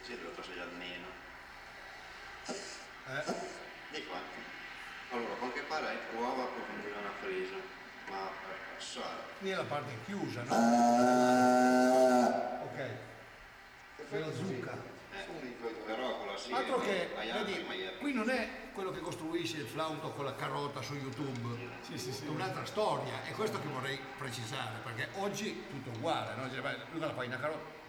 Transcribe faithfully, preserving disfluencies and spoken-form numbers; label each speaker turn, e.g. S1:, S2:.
S1: Sì, dove cosa almeno.
S2: Eh?
S1: Di qua. Allora, qualche pare uova approfondire una presa, ma per passare.
S2: Nella parte chiusa, no? Ok. Della zucca.
S1: Eh, però con la sì,
S2: Altro che,
S1: hai altri
S2: vedi,
S1: maiali.
S2: qui non è quello che costruisce il flauto con la carota su YouTube,
S3: Sì, sì, sì.
S2: è un'altra storia, è questo che vorrei precisare, perché oggi tutto uguale, no? Dice, beh, lui la fai una carota,